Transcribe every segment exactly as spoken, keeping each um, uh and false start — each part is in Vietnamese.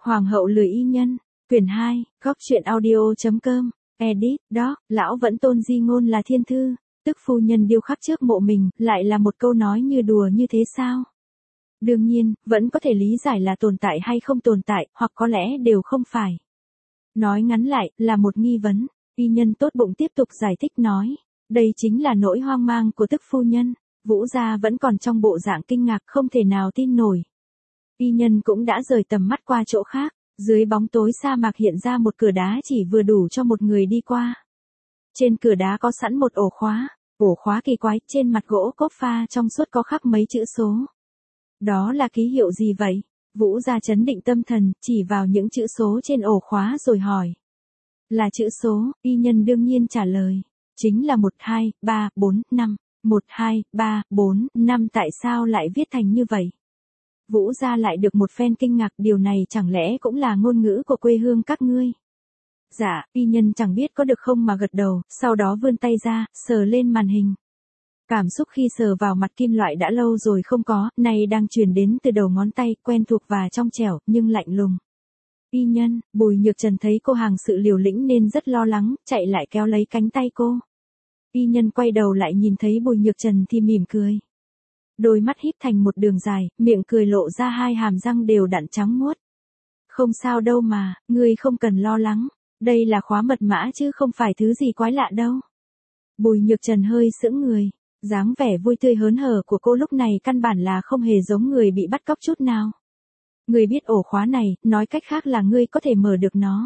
Hoàng hậu lười y nhân, quyển hai, góc truyện audio.com, edit, đó, lão vẫn tôn di ngôn là thiên thư, tức phu nhân điêu khắc trước mộ mình, lại là một câu nói như đùa như thế sao? Đương nhiên, vẫn có thể lý giải là tồn tại hay không tồn tại, hoặc có lẽ đều không phải. Nói ngắn lại, là một nghi vấn, y nhân tốt bụng tiếp tục giải thích nói, đây chính là nỗi hoang mang của tức phu nhân. Vũ gia vẫn còn trong bộ dạng kinh ngạc không thể nào tin nổi. Y nhân cũng đã rời tầm mắt qua chỗ khác, dưới bóng tối sa mạc hiện ra một cửa đá chỉ vừa đủ cho một người đi qua. Trên cửa đá có sẵn một ổ khóa, ổ khóa kỳ quái, trên mặt gỗ cốp pha trong suốt có khắc mấy chữ số. Đó là ký hiệu gì vậy? Vũ gia chấn định tâm thần, chỉ vào những chữ số trên ổ khóa rồi hỏi. Là chữ số, y nhân đương nhiên trả lời. Chính là một hai ba bốn năm. một hai ba bốn năm tại sao lại viết thành như vậy? Vũ gia lại được một phen kinh ngạc, điều này chẳng lẽ cũng là ngôn ngữ của quê hương các ngươi? Dạ, y nhân chẳng biết có được không mà gật đầu, sau đó vươn tay ra, sờ lên màn hình. Cảm xúc khi sờ vào mặt kim loại đã lâu rồi không có, nay đang truyền đến từ đầu ngón tay, quen thuộc và trong trẻo, nhưng lạnh lùng. Y nhân, Bùi Nhược Trần thấy cô hàng sự liều lĩnh nên rất lo lắng, chạy lại kéo lấy cánh tay cô. Y nhân quay đầu lại nhìn thấy Bùi Nhược Trần thì mỉm cười. Đôi mắt híp thành một đường dài, miệng cười lộ ra hai hàm răng đều đặn trắng muốt. Không sao đâu mà, ngươi không cần lo lắng, đây là khóa mật mã chứ không phải thứ gì quái lạ đâu. Bùi Nhược Trần hơi sững người, dáng vẻ vui tươi hớn hở của cô lúc này căn bản là không hề giống người bị bắt cóc chút nào. Ngươi biết ổ khóa này, nói cách khác là ngươi có thể mở được nó.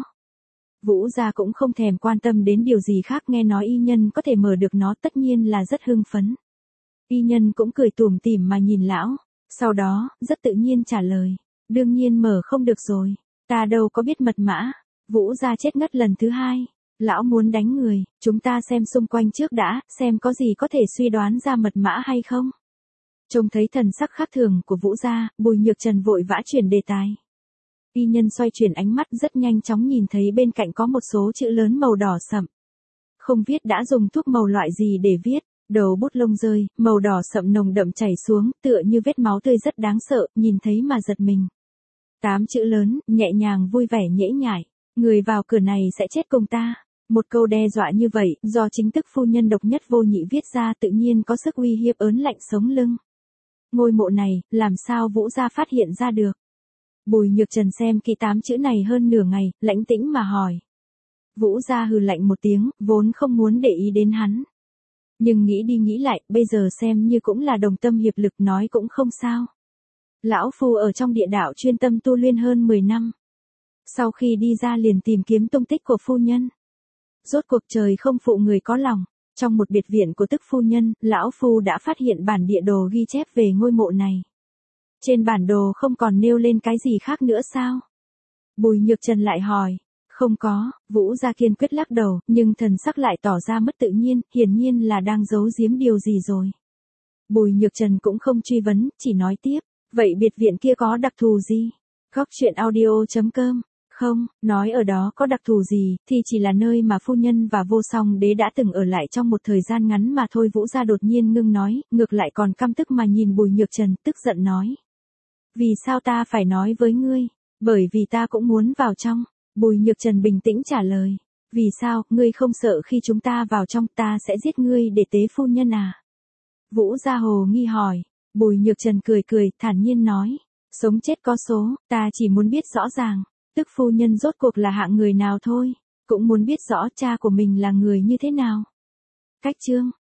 Vũ gia cũng không thèm quan tâm đến điều gì khác, nghe nói y nhân có thể mở được nó tất nhiên là rất hưng phấn. Y nhân cũng cười tủm tỉm mà nhìn lão, sau đó, rất tự nhiên trả lời, đương nhiên mở không được rồi, ta đâu có biết mật mã. Vũ gia chết ngất lần thứ hai, lão muốn đánh người, chúng ta xem xung quanh trước đã, xem có gì có thể suy đoán ra mật mã hay không. Trông thấy thần sắc khác thường của Vũ gia, Bùi Nhược Trần vội vã chuyển đề tài. Y nhân xoay chuyển ánh mắt rất nhanh chóng nhìn thấy bên cạnh có một số chữ lớn màu đỏ sậm. Không viết đã dùng thuốc màu loại gì để viết, đầu bút lông rơi, màu đỏ sậm nồng đậm chảy xuống, tựa như vết máu tươi rất đáng sợ, nhìn thấy mà giật mình. Tám chữ lớn, nhẹ nhàng vui vẻ nhễ nhại, người vào cửa này sẽ chết cùng ta. Một câu đe dọa như vậy, do chính tức phu nhân độc nhất vô nhị viết ra tự nhiên có sức uy hiếp ớn lạnh sống lưng. Ngôi mộ này, làm sao Vũ gia phát hiện ra được? Bùi Nhược Trần xem kỹ tám chữ này hơn nửa ngày, lãnh tĩnh mà hỏi. Vũ gia hừ lạnh một tiếng, vốn không muốn để ý đến hắn. Nhưng nghĩ đi nghĩ lại, bây giờ xem như cũng là đồng tâm hiệp lực, nói cũng không sao. Lão phu ở trong địa đạo chuyên tâm tu luyện hơn mười năm. Sau khi đi ra liền tìm kiếm tung tích của phu nhân. Rốt cuộc trời không phụ người có lòng, trong một biệt viện của tức phu nhân, lão phu đã phát hiện bản địa đồ ghi chép về ngôi mộ này. Trên bản đồ không còn nêu lên cái gì khác nữa sao? Bùi Nhược Trần lại hỏi. Không có, Vũ gia kiên quyết lắc đầu, nhưng thần sắc lại tỏ ra mất tự nhiên, hiển nhiên là đang giấu giếm điều gì rồi. Bùi Nhược Trần cũng không truy vấn, chỉ nói tiếp, vậy biệt viện kia có đặc thù gì? Góc truyện audio.com, không, nói ở đó có đặc thù gì, thì chỉ là nơi mà phu nhân và vô song đế đã từng ở lại trong một thời gian ngắn mà thôi. Vũ gia đột nhiên ngưng nói, ngược lại còn căm tức mà nhìn Bùi Nhược Trần, tức giận nói. Vì sao ta phải nói với ngươi? Bởi vì ta cũng muốn vào trong. Bùi Nhược Trần bình tĩnh trả lời. Vì sao, ngươi không sợ khi chúng ta vào trong ta sẽ giết ngươi để tế phu nhân à? Vũ gia hồ nghi hỏi. Bùi Nhược Trần cười cười, thản nhiên nói. Sống chết có số, ta chỉ muốn biết rõ ràng, tức phu nhân rốt cuộc là hạng người nào thôi. Cũng muốn biết rõ cha của mình là người như thế nào. Cách chương.